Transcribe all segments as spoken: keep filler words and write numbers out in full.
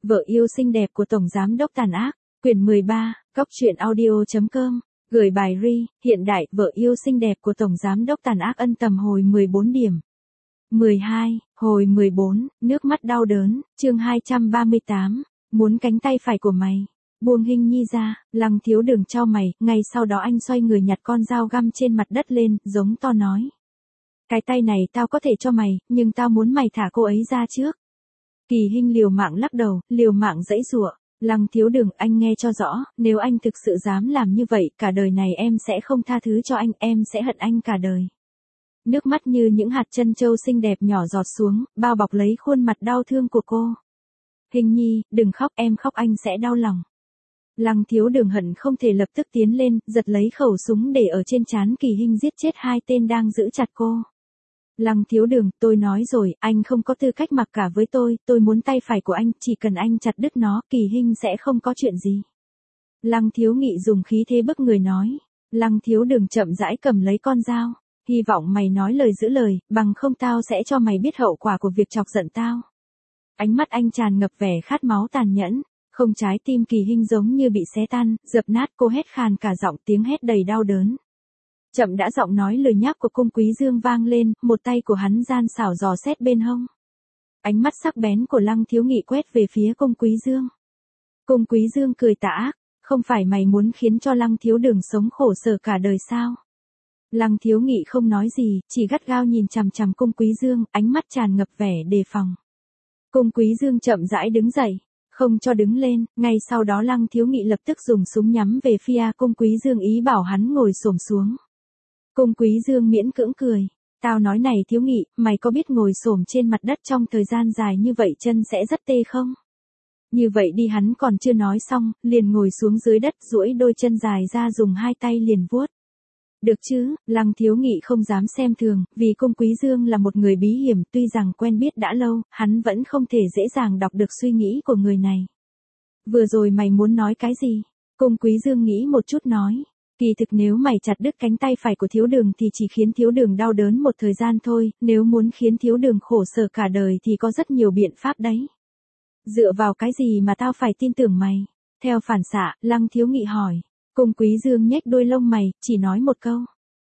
Vợ yêu xinh đẹp của Tổng Giám đốc tàn ác, quyển mười ba, cóc truyện audio chấm com, gửi bài ri, hiện đại, vợ yêu xinh đẹp của Tổng Giám đốc tàn ác ân tầm hồi mười bốn điểm. mười hai, hồi mười bốn, nước mắt đau đớn, chương hai trăm ba mươi tám, muốn cánh tay phải của mày. Buông Hinh Nhi ra, Lăng Thiếu Đường chau mày, ngay sau đó anh xoay người nhặt con dao găm trên mặt đất lên, giống to nói. Cái tay này tao có thể cho mày, nhưng tao muốn mày thả cô ấy ra trước. Kỳ Hinh liều mạng lắc đầu, liều mạng giãy giụa. Lăng Thiếu Đường, anh nghe cho rõ, nếu anh thực sự dám làm như vậy, cả đời này em sẽ không tha thứ cho anh, em sẽ hận anh cả đời. Nước mắt như những hạt trân châu xinh đẹp nhỏ giọt xuống, bao bọc lấy khuôn mặt đau thương của cô. Hinh Nhi, đừng khóc, em khóc anh sẽ đau lòng. Lăng Thiếu Đường hận không thể lập tức tiến lên, giật lấy khẩu súng để ở trên trán Kỳ Hinh giết chết hai tên đang giữ chặt cô. Lăng Thiếu Đường, tôi nói rồi, anh không có tư cách mặc cả với tôi, tôi muốn tay phải của anh, chỉ cần anh chặt đứt nó, Kỳ Hinh sẽ không có chuyện gì. Lăng Thiếu Nghị dùng khí thế bức người nói. Lăng Thiếu Đường chậm rãi cầm lấy con dao. Hy vọng mày nói lời giữ lời, bằng không tao sẽ cho mày biết hậu quả của việc chọc giận tao. Ánh mắt anh tràn ngập vẻ khát máu tàn nhẫn, không trái tim Kỳ Hinh giống như bị xé tan, dập nát, cô hét khàn cả giọng, tiếng hét đầy đau đớn. Chậm đã giọng nói lười nhác của Cung Quý Dương vang lên, một tay của hắn gian xảo dò xét bên hông. Ánh mắt sắc bén của Lăng Thiếu Nghị quét về phía Cung Quý Dương. Cung Quý Dương cười tà ác, không phải mày muốn khiến cho Lăng Thiếu Đường sống khổ sở cả đời sao? Lăng Thiếu Nghị không nói gì, chỉ gắt gao nhìn chằm chằm Cung Quý Dương, ánh mắt tràn ngập vẻ đề phòng. Cung Quý Dương chậm rãi đứng dậy, không cho đứng lên, ngay sau đó Lăng Thiếu Nghị lập tức dùng súng nhắm về phía Cung Quý Dương ý bảo hắn ngồi xổm xuống. Cung Quý Dương miễn cưỡng cười, tao nói này Thiếu Nghị, mày có biết ngồi xổm trên mặt đất trong thời gian dài như vậy chân sẽ rất tê không? Như vậy đi, hắn còn chưa nói xong, liền ngồi xuống dưới đất duỗi đôi chân dài ra dùng hai tay liền vuốt. Được chứ, Lăng Thiếu Nghị không dám xem thường, vì Cung Quý Dương là một người bí hiểm, tuy rằng quen biết đã lâu, hắn vẫn không thể dễ dàng đọc được suy nghĩ của người này. Vừa rồi mày muốn nói cái gì? Cung Quý Dương nghĩ một chút nói. Kỳ thực nếu mày chặt đứt cánh tay phải của Thiếu Đường thì chỉ khiến Thiếu Đường đau đớn một thời gian thôi, nếu muốn khiến Thiếu Đường khổ sở cả đời thì có rất nhiều biện pháp đấy. Dựa vào cái gì mà tao phải tin tưởng mày? Theo phản xạ, Lăng Thiếu Nghị hỏi. Cung Quý Dương nhếch đôi lông mày, chỉ nói một câu.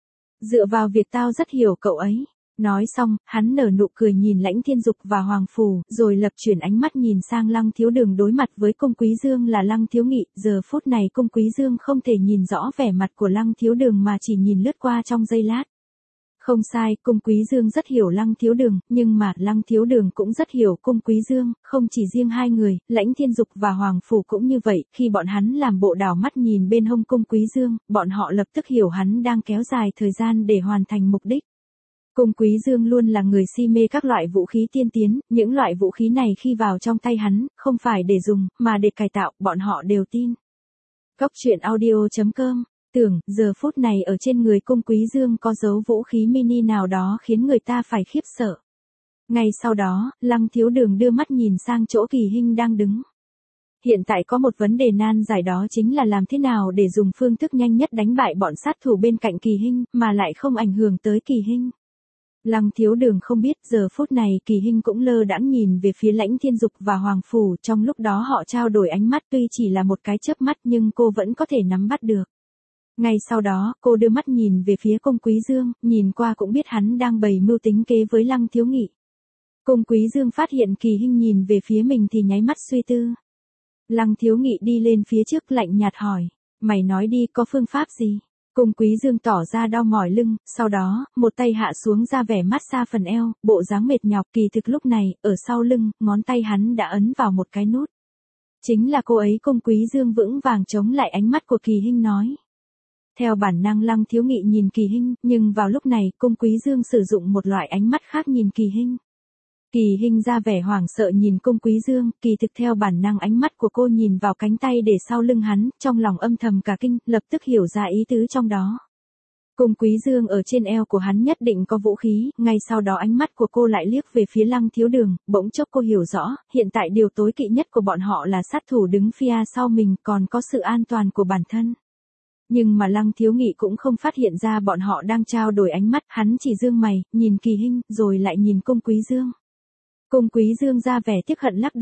Dựa vào việc tao rất hiểu cậu ấy. Nói xong, hắn nở nụ cười nhìn Lãnh Thiên Dục và Hoàng Phủ, rồi lập chuyển ánh mắt nhìn sang Lăng Thiếu Đường đối mặt với Cung Quý Dương là Lăng Thiếu Nghị. Giờ phút này Cung Quý Dương không thể nhìn rõ vẻ mặt của Lăng Thiếu Đường mà chỉ nhìn lướt qua trong giây lát. Không sai, Cung Quý Dương rất hiểu Lăng Thiếu Đường, nhưng mà Lăng Thiếu Đường cũng rất hiểu Cung Quý Dương, không chỉ riêng hai người, Lãnh Thiên Dục và Hoàng Phủ cũng như vậy, khi bọn hắn làm bộ đảo mắt nhìn bên hông Cung Quý Dương, bọn họ lập tức hiểu hắn đang kéo dài thời gian để hoàn thành mục đích. Cung Quý Dương luôn là người si mê các loại vũ khí tiên tiến, những loại vũ khí này khi vào trong tay hắn, không phải để dùng, mà để cải tạo, bọn họ đều tin. Cóc truyện audio chấm com, tưởng, giờ phút này ở trên người Cung Quý Dương có dấu vũ khí mini nào đó khiến người ta phải khiếp sợ. Ngay sau đó, Lăng Thiếu Đường đưa mắt nhìn sang chỗ Kỳ Hinh đang đứng. Hiện tại có một vấn đề nan giải, đó chính là làm thế nào để dùng phương thức nhanh nhất đánh bại bọn sát thủ bên cạnh Kỳ Hinh, mà lại không ảnh hưởng tới Kỳ Hinh. Lăng Thiếu Đường không biết, giờ phút này Kỳ Hinh cũng lơ đãng nhìn về phía Lãnh Thiên Dục và Hoàng Phủ, trong lúc đó họ trao đổi ánh mắt, tuy chỉ là một cái chớp mắt nhưng cô vẫn có thể nắm bắt được. Ngay sau đó, cô đưa mắt nhìn về phía Cung Quý Dương, nhìn qua cũng biết hắn đang bày mưu tính kế với Lăng Thiếu Nghị. Cung Quý Dương phát hiện Kỳ Hinh nhìn về phía mình thì nháy mắt suy tư. Lăng Thiếu Nghị đi lên phía trước lạnh nhạt hỏi, mày nói đi, có phương pháp gì? Cung Quý Dương tỏ ra đau mỏi lưng, sau đó, một tay hạ xuống ra vẻ mát xa phần eo, bộ dáng mệt nhọc. Kỳ thực lúc này, ở sau lưng, ngón tay hắn đã ấn vào một cái nút. Chính là cô ấy. Cung Quý Dương vững vàng chống lại ánh mắt của Kỳ Hinh nói. Theo bản năng Lăng Thiếu Nghị nhìn Kỳ Hinh, nhưng vào lúc này, Cung Quý Dương sử dụng một loại ánh mắt khác nhìn Kỳ Hinh. Kỳ Hinh ra vẻ hoảng sợ nhìn Cung Quý Dương, kỳ thực theo bản năng ánh mắt của cô nhìn vào cánh tay để sau lưng hắn, trong lòng âm thầm cả kinh, lập tức hiểu ra ý tứ trong đó. Cung Quý Dương ở trên eo của hắn nhất định có vũ khí, ngay sau đó ánh mắt của cô lại liếc về phía Lăng Thiếu Đường, bỗng chốc cô hiểu rõ, hiện tại điều tối kỵ nhất của bọn họ là sát thủ đứng phía sau mình, còn có sự an toàn của bản thân. Nhưng mà Lăng Thiếu Nghị cũng không phát hiện ra bọn họ đang trao đổi ánh mắt, hắn chỉ dương mày, nhìn Kỳ Hinh, rồi lại nhìn Cung Quý Dương. Cung Quý Dương ra vẻ tiếc hận lắc đầu.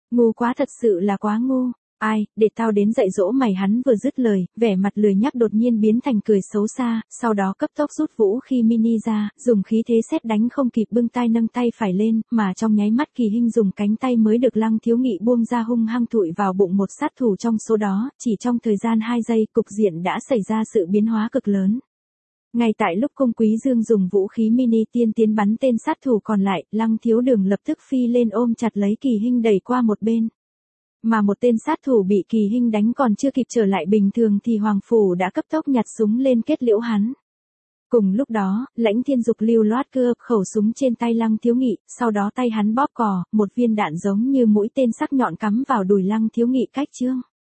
Ngu quá, thật sự là quá ngu. Ai, để tao đến dạy dỗ mày. Hắn vừa dứt lời, vẻ mặt lười nhác đột nhiên biến thành cười xấu xa, sau đó cấp tốc rút vũ khí mini ra, dùng khí thế sét đánh không kịp bưng tay nâng tay phải lên, mà trong nháy mắt Kỳ Hinh dùng cánh tay mới được Lăng Thiếu Nghị buông ra hung hăng thụi vào bụng một sát thủ trong số đó, chỉ trong thời gian hai giây, cục diện đã xảy ra sự biến hóa cực lớn. Ngay tại lúc Cung Quý Dương dùng vũ khí mini tiên tiến bắn tên sát thủ còn lại, Lăng Thiếu Đường lập tức phi lên ôm chặt lấy Kỳ Hinh đẩy qua một bên. Mà một tên sát thủ bị Kỳ Hinh đánh còn chưa kịp trở lại bình thường thì Hoàng Phủ đã cấp tốc nhặt súng lên kết liễu hắn. Cùng lúc đó, Lãnh Thiên Dục lưu loát cưa khẩu súng trên tay Lăng Thiếu Nghị, sau đó tay hắn bóp cò, một viên đạn giống như mũi tên sắc nhọn cắm vào đùi Lăng Thiếu Nghị cách chương.